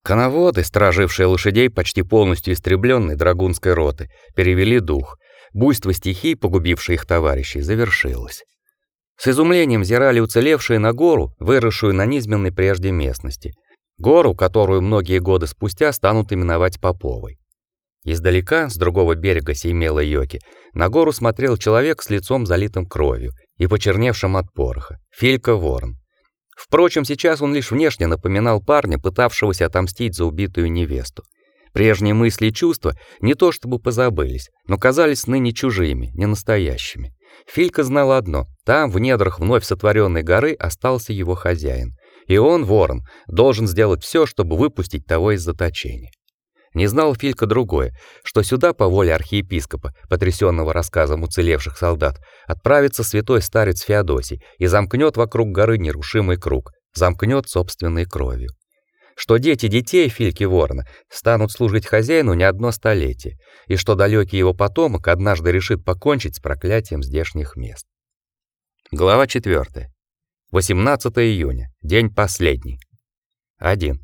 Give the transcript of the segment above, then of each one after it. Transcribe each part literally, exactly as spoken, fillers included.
Коноводы, стражившие лошадей почти полностью истребленной драгунской роты, перевели дух. Буйство стихий, погубившее их товарищей, завершилось. С изумлением взирали уцелевшие на гору, выросшую на низменной прежде местности. Гору, которую многие годы спустя станут именовать Поповой. Издалека, с другого берега Сеймелой Йоки, на гору смотрел человек с лицом залитым кровью и почерневшим от пороха, Филька Ворон. Впрочем, сейчас он лишь внешне напоминал парня, пытавшегося отомстить за убитую невесту. Прежние мысли и чувства не то чтобы позабылись, но казались ныне чужими, ненастоящими. Филька знал одно: там, в недрах вновь сотворенной горы, остался его хозяин, и он, Ворон, должен сделать все, чтобы выпустить того из заточения. Не знал Филька другое, что сюда по воле архиепископа, потрясенного рассказом уцелевших солдат, отправится святой старец Феодосий и замкнет вокруг горы нерушимый круг, замкнет собственной кровью. Что дети детей Фильки Ворона станут служить хозяину не одно столетие, и что далекий его потомок однажды решит покончить с проклятием здешних мест. Глава четвёртая. восемнадцатого июня, день последний. один.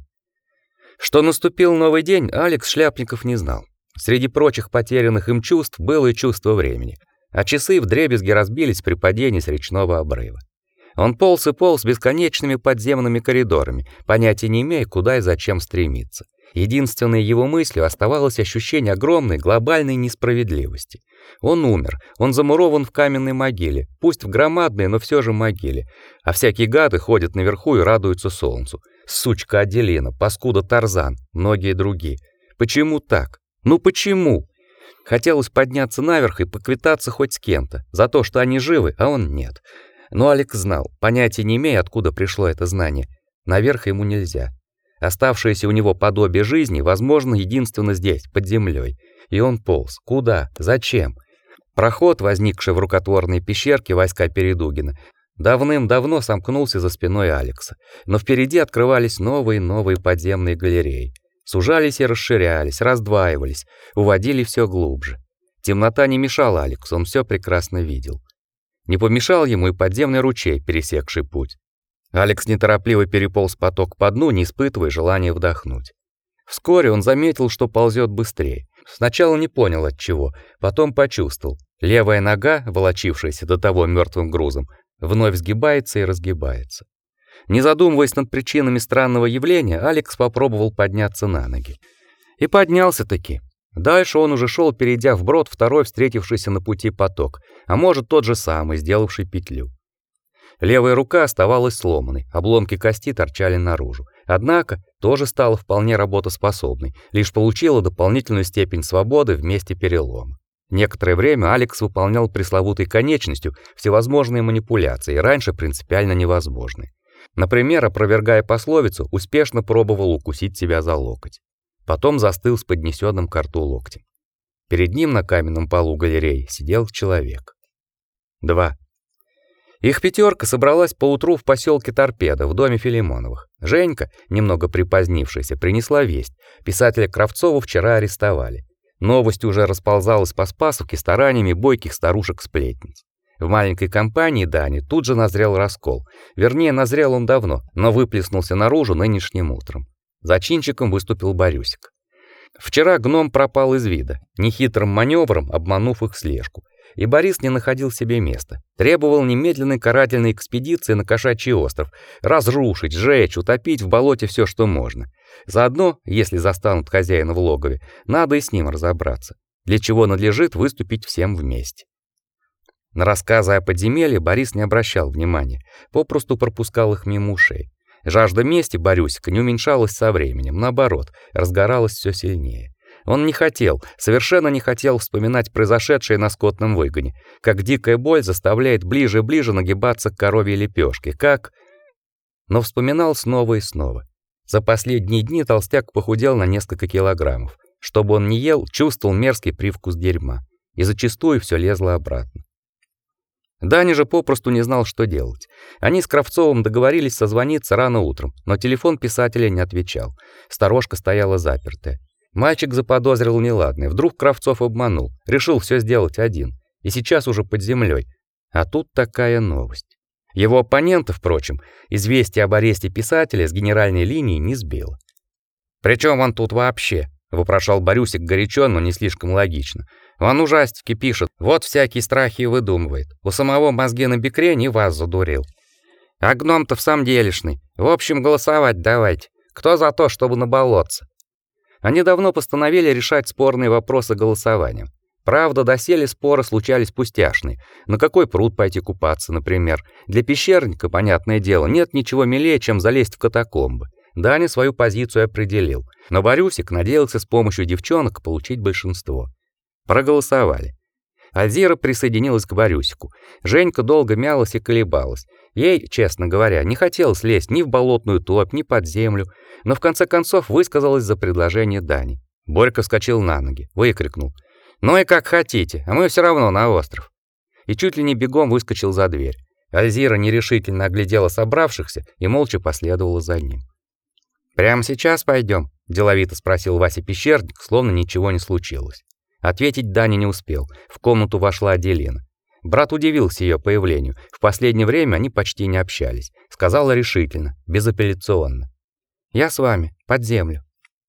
Что наступил новый день, Алекс Шляпников не знал. Среди прочих потерянных им чувств было и чувство времени, а часы вдребезги разбились при падении с речного обрыва. Он полз и полз бесконечными подземными коридорами, понятия не имея, куда и зачем стремиться. Единственной его мыслью оставалось ощущение огромной глобальной несправедливости. Он умер, он замурован в каменной могиле, пусть в громадной, но все же могиле, а всякие гады ходят наверху и радуются солнцу. Сучка Аделина, паскуда Тарзан, многие другие. Почему так? Ну почему? Хотелось подняться наверх и поквитаться хоть с кем-то за то, что они живы, а он нет. Но Алекс знал, понятия не имея, откуда пришло это знание. Наверх ему нельзя. Оставшееся у него подобие жизни, возможно, единственно здесь, под землей. И он полз. Куда? Зачем? Проход, возникший в рукотворной пещерке войска Передугина, давным-давно сомкнулся за спиной Алекса, но впереди открывались новые и новые подземные галереи. Сужались и расширялись, раздваивались, уводили все глубже. Темнота не мешала Алексу, он все прекрасно видел. Не помешал ему и подземный ручей, пересекший путь. Алекс неторопливо переполз поток по дну, не испытывая желания вдохнуть. Вскоре он заметил, что ползет быстрее. Сначала не понял от чего, потом почувствовал. Левая нога, волочившаяся до того мертвым грузом, вновь сгибается и разгибается. Не задумываясь над причинами странного явления, Алекс попробовал подняться на ноги. И поднялся-таки. Дальше он уже шел, перейдя вброд второй встретившийся на пути поток, а может тот же самый, сделавший петлю. Левая рука оставалась сломанной, обломки кости торчали наружу. Однако тоже стала вполне работоспособной, лишь получила дополнительную степень свободы в месте перелома. Некоторое время Алекс выполнял пресловутой конечностью всевозможные манипуляции, раньше принципиально невозможные. Например, опровергая пословицу, успешно пробовал укусить себя за локоть. Потом застыл с поднесенным к рту локтем. Перед ним на каменном полу галереи сидел человек. два. Их пятерка собралась поутру в поселке Торпедо, в доме Филимоновых. Женька, немного припозднившаяся, принесла весть. Писателя Кравцова вчера арестовали. Новость уже расползалась по Спасовке стараниями бойких старушек-сплетниц. В маленькой компании Дани тут же назрел раскол. Вернее, назрел он давно, но выплеснулся наружу нынешним утром. Зачинщиком выступил Борюсик. Вчера гном пропал из вида, нехитрым маневром обманув их слежку. И Борис не находил себе места. Требовал немедленной карательной экспедиции на Кошачий остров, разрушить, сжечь, утопить в болоте все, что можно. Заодно, если застанут хозяина в логове, надо и с ним разобраться, для чего надлежит выступить всем вместе. На рассказы о подземелье Борис не обращал внимания, попросту пропускал их мимо ушей. Жажда мести Борюсика не уменьшалась со временем, наоборот, разгоралась все сильнее. Он не хотел, совершенно не хотел вспоминать произошедшее на скотном выгоне, как дикая боль заставляет ближе и ближе нагибаться к коровьей лепешке, как... Но вспоминал снова и снова. За последние дни толстяк похудел на несколько килограммов. Чтобы он не ел, чувствовал мерзкий привкус дерьма, и зачастую все лезло обратно. Даня же попросту не знал, что делать. Они с Кравцовым договорились созвониться рано утром, но телефон писателя не отвечал. Сторожка стояла запертая. Мальчик заподозрил неладное. Вдруг Кравцов обманул, решил все сделать один, и сейчас уже под землей. А тут такая новость. Его оппонента, впрочем, известие об аресте писателя с генеральной линии не сбило. Причем он тут вообще?» — вопрошал Борюсик горячо, но не слишком логично. «Он ужастики пишет, вот всякие страхи и выдумывает. У самого мозги на бекрень и вас задурил. А гном-то в самом делешный. В общем, голосовать давайте. Кто за то, чтобы на болотце?» Они давно постановили решать спорные вопросы голосованием. Правда, доселе споры случались пустяшные. На какой пруд пойти купаться, например? Для пещерника, понятное дело, нет ничего милее, чем залезть в катакомбы. Даня свою позицию определил, но Борюсик надеялся с помощью девчонок получить большинство. Проголосовали. Азира присоединилась к Борюсику. Женька долго мялась и колебалась. Ей, честно говоря, не хотелось лезть ни в болотную топь, ни под землю, но в конце концов высказалась за предложение Дани. Борька вскочил на ноги, выкрикнул: «Ну и как хотите, а мы все равно на остров». И чуть ли не бегом выскочил за дверь. Азира нерешительно оглядела собравшихся и молча последовала за ним. «Прямо сейчас пойдем?» — деловито спросил Вася Пещерник, словно ничего не случилось. Ответить Даня не успел. В комнату вошла Аделина. Брат удивился ее появлению. В последнее время они почти не общались. Сказала решительно, безапелляционно: «Я с вами, под землю».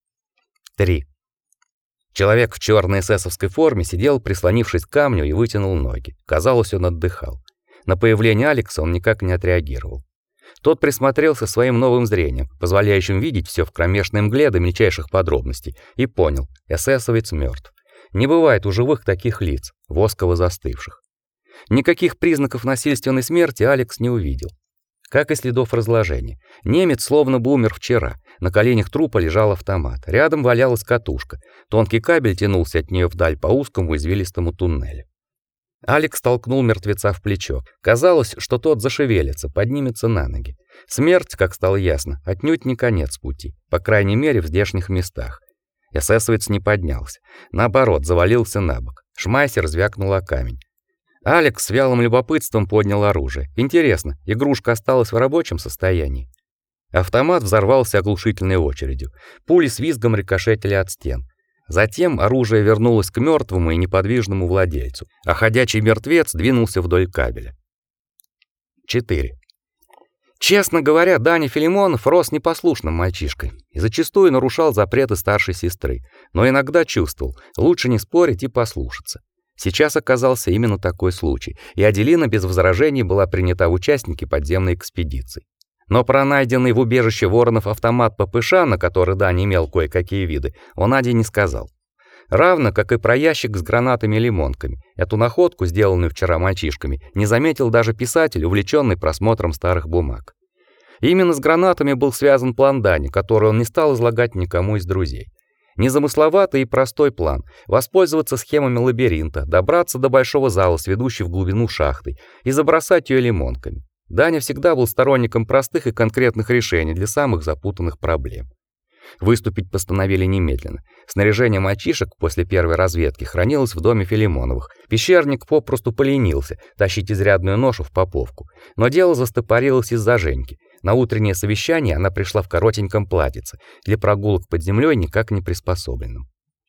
три. Человек в черной эсэсовской форме сидел, прислонившись к камню, и вытянул ноги. Казалось, он отдыхал. На появление Алекса он никак не отреагировал. Тот присмотрелся своим новым зрением, позволяющим видеть все в кромешной мгле до мельчайших подробностей, и понял: эсэсовец мертв. Не бывает у живых таких лиц, восково застывших. Никаких признаков насильственной смерти Алекс не увидел, как и следов разложения. Немец словно бы умер вчера. На коленях трупа лежал автомат. Рядом валялась катушка. Тонкий кабель тянулся от нее вдаль по узкому извилистому туннелю. Алекс толкнул мертвеца в плечо. Казалось, что тот зашевелится, поднимется на ноги. Смерть, как стало ясно, отнюдь не конец пути, по крайней мере в здешних местах. Эсэсовец не поднялся. Наоборот, завалился на бок. Шмайсер звякнул о камень. Алекс с вялым любопытством поднял оружие. Интересно, игрушка осталась в рабочем состоянии? Автомат взорвался оглушительной очередью. Пули с визгом рикошетили от стен. Затем оружие вернулось к мертвому и неподвижному владельцу, а ходячий мертвец двинулся вдоль кабеля. четыре. Честно говоря, Даня Филимонов рос непослушным мальчишкой и зачастую нарушал запреты старшей сестры, но иногда чувствовал, лучше не спорить и послушаться. Сейчас оказался именно такой случай, и Аделина без возражений была принята в участники подземной экспедиции. Но про найденный в убежище Воронов автомат ППШ, на который Даня имел кое-какие виды, он Аде не сказал. Равно как и про ящик с гранатами и лимонками. Эту находку, сделанную вчера мальчишками, не заметил даже писатель, увлеченный просмотром старых бумаг. Именно с гранатами был связан план Дани, который он не стал излагать никому из друзей. Незамысловатый и простой план: воспользоваться схемами лабиринта, добраться до большого зала с ведущей в глубину шахтой и забросать ее лимонками. Даня всегда был сторонником простых и конкретных решений для самых запутанных проблем. Выступить постановили немедленно. Снаряжение мальчишек после первой разведки хранилось в доме Филимоновых. Пещерник попросту поленился тащить изрядную ношу в Поповку. Но дело застопорилось из-за Женьки. На утреннее совещание она пришла в коротеньком платьице, для прогулок под землей никак не приспособленном.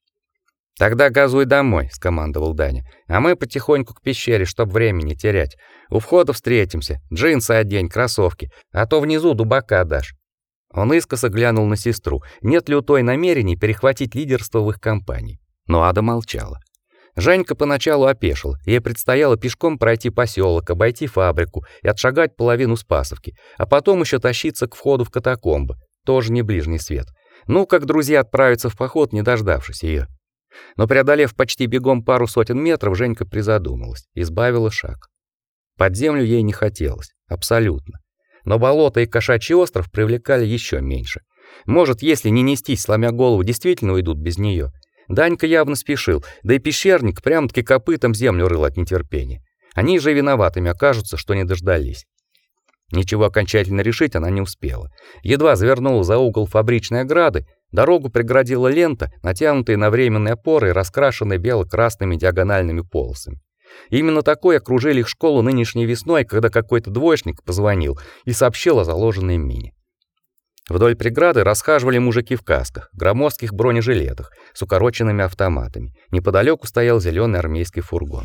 «Тогда газуй домой», — скомандовал Даня. «А мы потихоньку к пещере, чтоб времени не терять. У входа встретимся. Джинсы одень, кроссовки, а то внизу дубака дашь». Он искоса глянул на сестру. Нет ли у той намерений перехватить лидерство в их компании? Но Ада молчала. Женька поначалу опешила. Ей предстояло пешком пройти поселок, обойти фабрику и отшагать половину Спасовки, а потом еще тащиться к входу в катакомбы. Тоже не ближний свет. Ну, как друзья отправятся в поход, не дождавшись ее. Но преодолев почти бегом пару сотен метров, Женька призадумалась, избавила шаг. Под землю ей не хотелось, абсолютно. Но болото и кошачий остров привлекали еще меньше. Может, если не нестись, сломя голову, действительно уйдут без нее. Данька явно спешил, да и пещерник прямо-таки копытом землю рыл от нетерпения. Они же виноватыми окажутся, что не дождались. Ничего окончательно решить она не успела. Едва завернула за угол фабричной ограды, дорогу преградила лента, натянутая на временные опоры и раскрашенная бело-красными диагональными полосами. Именно такой окружили их школу нынешней весной, когда какой-то двоечник позвонил и сообщил о заложенной мине. Вдоль преграды расхаживали мужики в касках, громоздких бронежилетах, с укороченными автоматами. Неподалеку стоял зеленый армейский фургон.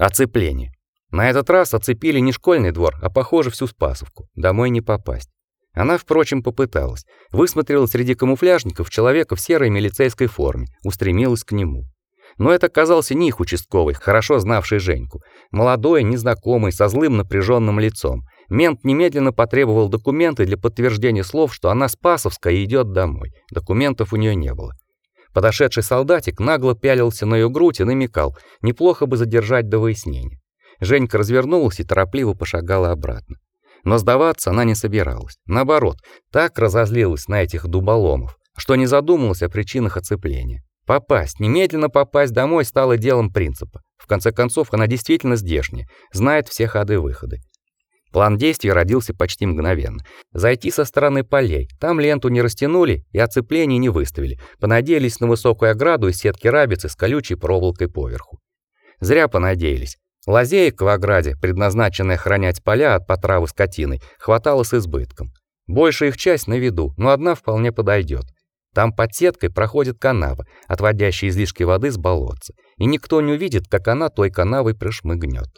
Оцепление. На этот раз оцепили не школьный двор, а, похоже, всю Спасовку. Домой не попасть. Она, впрочем, попыталась. Высмотрела среди камуфляжников человека в серой милицейской форме, устремилась к нему. Но это оказался не их участковый, хорошо знавший Женьку. Молодой, незнакомый, со злым напряженным лицом. Мент немедленно потребовал документы для подтверждения слов, что она Спасовская и идет домой. Документов у нее не было. Подошедший солдатик нагло пялился на ее грудь и намекал: неплохо бы задержать до выяснения. Женька развернулась и торопливо пошагала обратно. Но сдаваться она не собиралась. Наоборот, так разозлилась на этих дуболомов, что не задумалась о причинах оцепления. Попасть, немедленно попасть домой стало делом принципа. В конце концов, она действительно здешняя, знает все ходы-выходы. План действий родился почти мгновенно. Зайти со стороны полей. Там ленту не растянули и оцепление не выставили. Понадеялись на высокую ограду из сетки рабицы с колючей проволокой поверху. Зря понадеялись. Лазеек в ограде, предназначенной охранять поля от потравы скотиной, хватало с избытком. Большая их часть на виду, но одна вполне подойдет. Там под сеткой проходит канава, отводящая излишки воды с болотца, и никто не увидит, как она той канавой прошмыгнет.